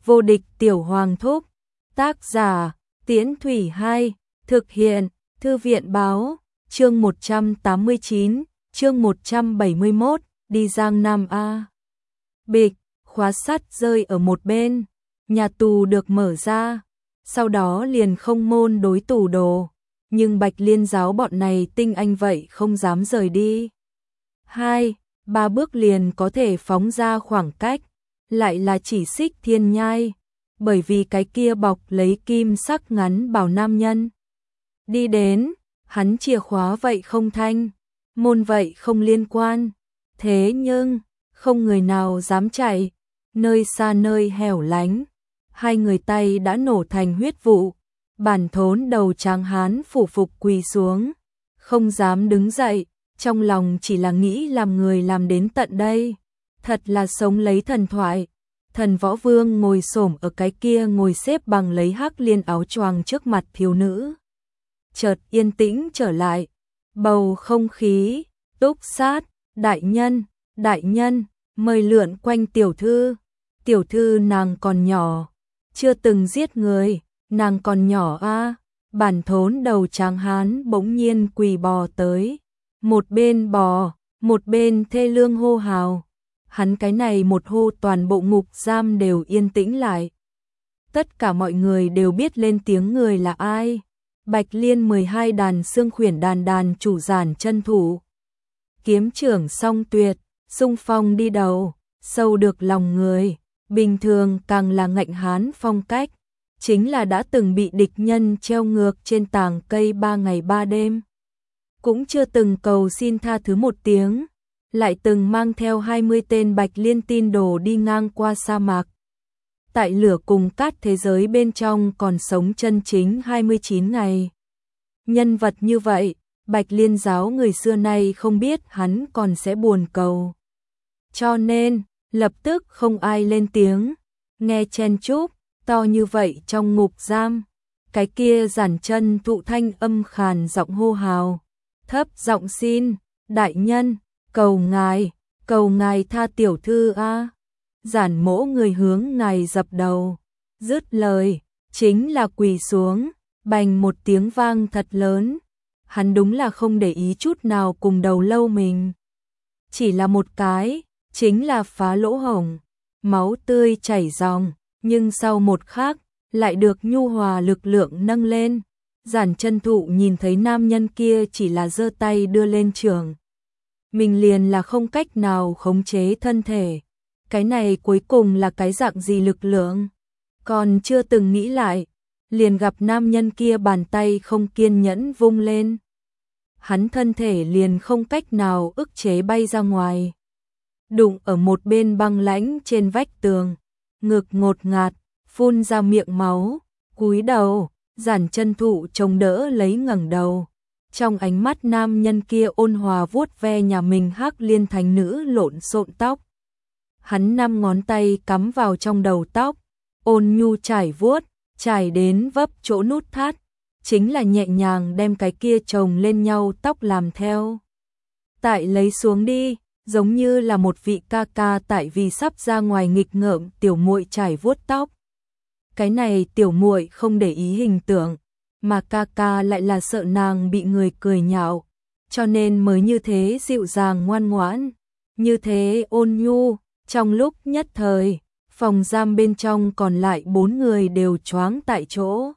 Vô địch tiểu hoàng thúc. Tác giả, Tiễn Thủy 2, thực hiện, Thư viện báo, chương 189, chương 171, đi Giang Nam A. Bịch, khóa sắt rơi ở một bên, nhà tù được mở ra, sau đó liền không môn đối tù đồ, nhưng Bạch Liên giáo bọn này tinh anh vậy không dám rời đi. 2-3 bước liền có thể phóng ra khoảng cách, lại là chỉ xích thiên nhai, bởi vì cái kia bọc lấy kim sắc ngắn bảo nam nhân. Đi đến, hắn chìa khóa vậy không thanh, môn vậy không liên quan, thế nhưng, không người nào dám chạy, nơi xa nơi hẻo lánh, hai người tay đã nổ thành huyết vụ, bản thốn đầu tráng hán phủ phục quỳ xuống, không dám đứng dậy, trong lòng chỉ là nghĩ làm người làm đến tận đây, thật là sống lấy thần thoại. Thần Võ Vương ngồi xổm ở cái kia ngồi xếp bằng lấy hắc liên áo choàng trước mặt thiếu nữ. Chợt yên tĩnh trở lại, bầu không khí, túc sát, đại nhân, mời lượn quanh tiểu thư nàng còn nhỏ, chưa từng giết người, nàng còn nhỏ a. Bản thốn đầu tráng hán bỗng nhiên quỳ bò tới, một bên bò, một bên thê lương hô hào. Hắn cái này một hô toàn bộ ngục giam đều yên tĩnh lại. Tất cả mọi người đều biết lên tiếng người là ai. Bạch Liên 12 đàn xương khuyển đàn chủ giản chân thủ. Kiếm trưởng song tuyệt, xung phong đi đầu, sâu được lòng người, bình thường càng là ngạnh hán phong cách, chính là đã từng bị địch nhân treo ngược trên tàng cây 3 ngày 3 đêm. Cũng chưa từng cầu xin tha thứ một tiếng, lại từng mang theo 20 tên Bạch Liên tin đồ đi ngang qua sa mạc. Tại lửa cùng cát thế giới bên trong còn sống chân chính 29 ngày. Nhân vật như vậy, Bạch Liên giáo người xưa nay không biết hắn còn sẽ buồn cầu. Cho nên, lập tức không ai lên tiếng, nghe chen chúc, to như vậy trong ngục giam. Cái kia giản chân thụ thanh âm khàn giọng hô hào, thấp giọng xin, đại nhân, cầu ngài tha tiểu thư a. Giản mỗ người hướng ngài dập đầu, dứt lời, chính là quỳ xuống, bành một tiếng vang thật lớn. Hắn đúng là không để ý chút nào cùng đầu lâu mình. Chỉ là một cái, chính là phá lỗ hổng, máu tươi chảy ròng, nhưng sau một khắc, lại được nhu hòa lực lượng nâng lên. Giản chân thụ nhìn thấy nam nhân kia chỉ là giơ tay đưa lên trường. Mình liền là không cách nào khống chế thân thể. Cái này cuối cùng là cái dạng gì lực lượng? Còn chưa từng nghĩ lại, liền gặp nam nhân kia bàn tay không kiên nhẫn vung lên. Hắn thân thể liền không cách nào ức chế bay ra ngoài. Đụng ở một bên băng lãnh trên vách tường, ngực ngột ngạt, phun ra miệng máu, cúi đầu, giản chân thụ chống đỡ lấy ngẩng đầu. Trong ánh mắt nam nhân kia ôn hòa vuốt ve nhà mình hắc liên thành nữ lộn xộn tóc. Hắn 5 ngón tay cắm vào trong đầu tóc, ôn nhu trải vuốt, trải đến vấp chỗ nút thắt, chính là nhẹ nhàng đem cái kia chồng lên nhau tóc làm theo. Tại lấy xuống đi, giống như là một vị ca ca tại vì sắp ra ngoài nghịch ngợm tiểu muội trải vuốt tóc. Cái này tiểu muội không để ý hình tượng, mà ca ca lại là sợ nàng bị người cười nhạo, cho nên mới như thế dịu dàng ngoan ngoãn, như thế ôn nhu. Trong lúc nhất thời, phòng giam bên trong còn lại 4 người đều choáng tại chỗ.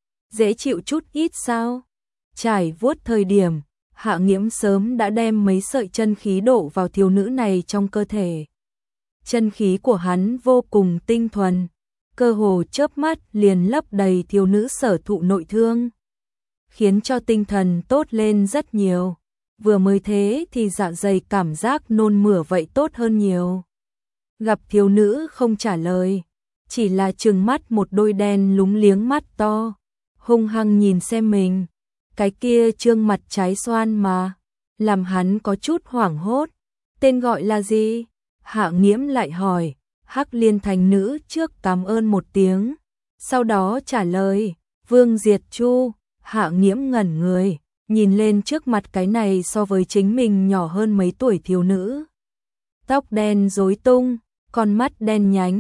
Dễ chịu chút ít sao? Trải vuốt thời điểm, Hạ Nghiễm sớm đã đem mấy sợi chân khí đổ vào thiếu nữ này trong cơ thể. Chân khí của hắn vô cùng tinh thuần, cơ hồ chớp mắt liền lấp đầy thiếu nữ sở thụ nội thương, khiến cho tinh thần tốt lên rất nhiều. Vừa mới thế thì dạ dày cảm giác nôn mửa vậy tốt hơn nhiều. Gặp thiếu nữ không trả lời, chỉ là trừng mắt một đôi đen lúng liếng mắt to, hung hăng nhìn xem mình. Cái kia trương mặt trái xoan mà, làm hắn có chút hoảng hốt. Tên gọi là gì? Hạ Nghiễm lại hỏi. Hắc liên thành nữ trước cảm ơn một tiếng, sau đó trả lời, Vương Diệt Chu. Hạ Nghiễm ngẩn người, nhìn lên trước mặt cái này so với chính mình nhỏ hơn mấy tuổi thiếu nữ. Tóc đen rối tung, con mắt đen nhánh,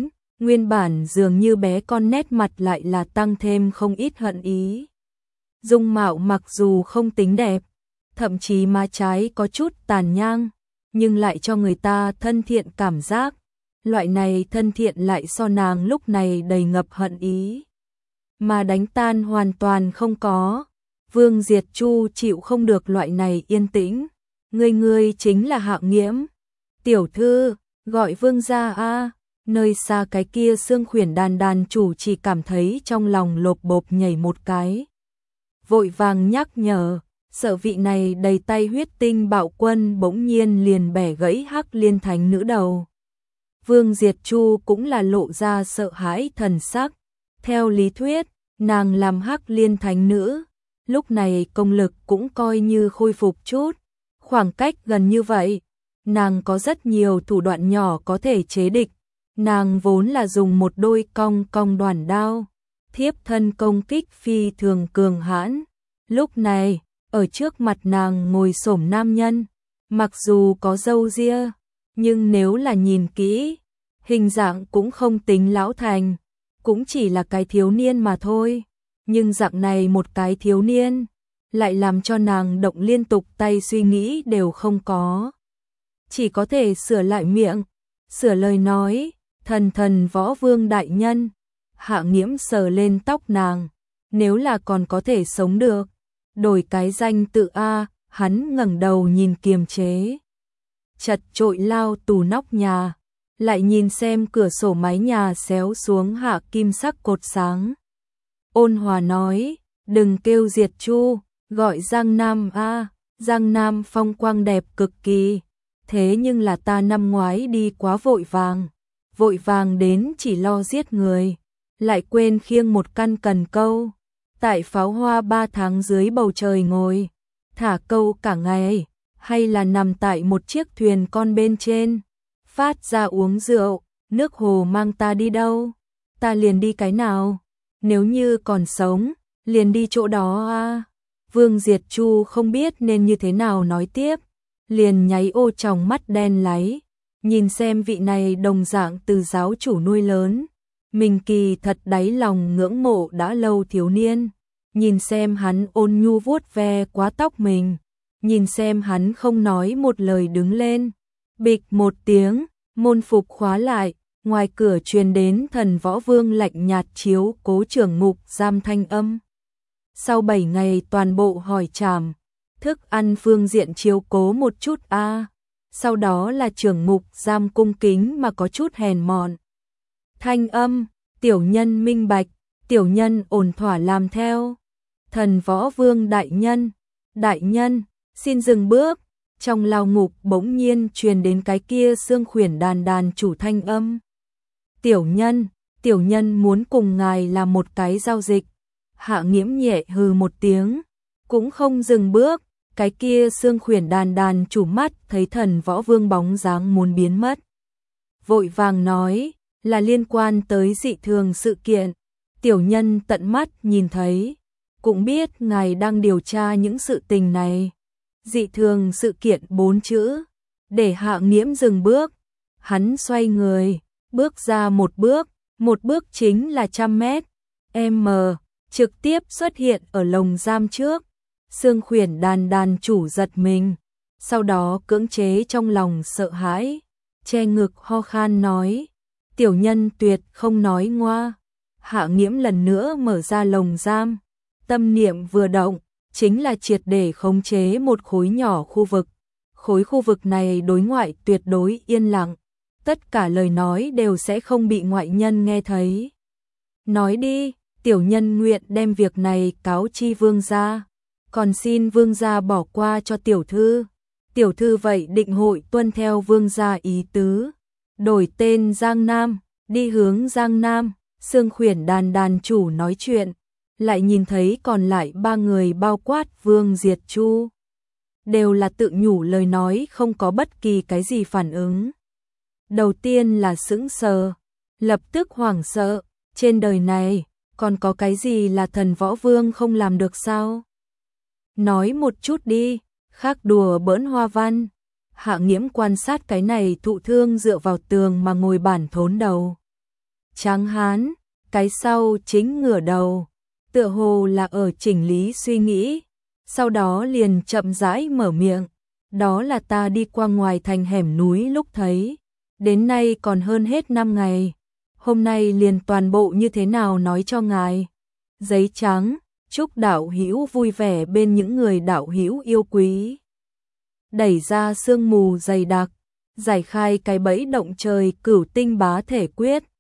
nguyên bản dường như bé con nét mặt lại là tăng thêm không ít hận ý. Dung mạo mặc dù không tính đẹp, thậm chí má trái có chút tàn nhang, nhưng lại cho người ta thân thiện cảm giác. Loại này thân thiện lại so nàng lúc này đầy ngập hận ý, mà đánh tan hoàn toàn không có. Vương Diệt Chu chịu không được loại này yên tĩnh. Ngươi chính là Hạng Nghiễm. Tiểu thư, gọi vương gia a. Nơi xa cái kia Xương Khuyển đàn chủ chỉ cảm thấy trong lòng lộp bộp nhảy một cái. Vội vàng nhắc nhở, sợ vị này đầy tay huyết tinh bạo quân bỗng nhiên liền bẻ gãy Hắc Liên Thánh nữ đầu. Vương Diệt Chu cũng là lộ ra sợ hãi thần sắc. Theo lý thuyết, nàng làm Hắc Liên Thánh nữ, lúc này công lực cũng coi như khôi phục chút. Khoảng cách gần như vậy, nàng có rất nhiều thủ đoạn nhỏ có thể chế địch. Nàng vốn là dùng một đôi cong cong đoản đao, thiếp thân công kích phi thường cường hãn. Lúc này, ở trước mặt nàng ngồi xổm nam nhân, mặc dù có râu ria, nhưng nếu là nhìn kỹ, hình dạng cũng không tính lão thành, cũng chỉ là cái thiếu niên mà thôi. Nhưng dạng này một cái thiếu niên, lại làm cho nàng động liên tục tay suy nghĩ đều không có. Chỉ có thể sửa lại miệng, sửa lời nói, thần võ vương đại nhân. Hạng Nghiễm sờ lên tóc nàng, nếu là còn có thể sống được, đổi cái danh tự A. Hắn ngẩng đầu nhìn kiềm chế chật chội lao tù nóc nhà, lại nhìn xem cửa sổ mái nhà xéo xuống hạ kim sắc cột sáng. Ôn hòa nói, đừng kêu Diệt Chu, gọi Giang Nam a. Giang Nam phong quang đẹp cực kỳ, thế nhưng là ta năm ngoái đi quá vội vàng đến chỉ lo giết người, lại quên khiêng một căn cần câu, tại pháo hoa 3 tháng dưới bầu trời ngồi, thả câu cả ngày, hay là nằm tại một chiếc thuyền con bên trên, phát ra uống rượu, nước hồ mang ta đi đâu, ta liền đi cái nào, nếu như còn sống, liền đi chỗ đó a. Vương Diệt Chu không biết nên như thế nào nói tiếp, liền nháy ô tròng mắt đen láy, nhìn xem vị này đồng dạng từ giáo chủ nuôi lớn, mình kỳ thật đáy lòng ngưỡng mộ đã lâu thiếu niên, nhìn xem hắn ôn nhu vuốt ve quá tóc mình, nhìn xem hắn không nói một lời đứng lên, bịch một tiếng, môn phục khóa lại, ngoài cửa truyền đến Thần Võ Vương lạnh nhạt chiếu cố trưởng ngục giam thanh âm. Sau 7 ngày toàn bộ hỏi trảm, thức ăn phương diện chiếu cố một chút a. Sau đó là trưởng ngục giam cung kính mà có chút hèn mọn. Thanh âm, tiểu nhân minh bạch, tiểu nhân ổn thỏa làm theo. Thần Võ Vương đại nhân, xin dừng bước. Trong lao ngục bỗng nhiên truyền đến cái kia Xương Khuyển đàn chủ thanh âm. Tiểu nhân muốn cùng ngài làm một cái giao dịch. Hạng Nghiễm nhẹ hừ một tiếng, cũng không dừng bước, cái kia Xương Khuyển đàn chủ mắt thấy Thần Võ Vương bóng dáng muốn biến mất. Vội vàng nói, là liên quan tới dị thường sự kiện, tiểu nhân tận mắt nhìn thấy, cũng biết ngài đang điều tra những sự tình này. Dị thường sự kiện 4 chữ, để Hạng Nghiễm dừng bước, hắn xoay người, bước ra một bước chính là 100 mét, trực tiếp xuất hiện ở lồng giam trước. Xương Khuyển đàn chủ giật mình, sau đó cưỡng chế trong lòng sợ hãi, che ngực ho khan nói, tiểu nhân tuyệt không nói ngoa. Hạng Nghiễm lần nữa mở ra lồng giam, tâm niệm vừa động, chính là triệt để khống chế một khối nhỏ khu vực. Khối khu vực này đối ngoại tuyệt đối yên lặng, tất cả lời nói đều sẽ không bị ngoại nhân nghe thấy. Nói đi, tiểu nhân nguyện đem việc này cáo chi vương gia, còn xin vương gia bỏ qua cho tiểu thư. Tiểu thư vậy định hội tuân theo vương gia ý tứ, đổi tên Giang Nam, đi hướng Giang Nam. Xương Khuyển đàn chủ nói chuyện, lại nhìn thấy còn lại 3 người bao quát Vương Diệt Chu, đều là tự nhủ lời nói, không có bất kỳ cái gì phản ứng. Đầu tiên là sững sờ, lập tức hoảng sợ, trên đời này còn có cái gì là Thần Võ Vương không làm được sao? Nói một chút đi, khác đùa bỡn hoa văn. Hạng Nghiễm quan sát cái này thụ thương dựa vào tường mà ngồi bản thốn đầu. tráng hán, cái sau chính ngửa đầu, tựa hồ là ở chỉnh lý suy nghĩ, sau đó liền chậm rãi mở miệng, đó là ta đi qua ngoài thành hẻm núi lúc thấy, đến nay còn hơn hết 5 ngày, hôm nay liền toàn bộ như thế nào nói cho ngài. Giấy trắng, chúc đạo hữu vui vẻ bên những người đạo hữu yêu quý. Đẩy ra sương mù dày đặc, giải khai cái bẫy động trời cửu tinh bá thể quyết,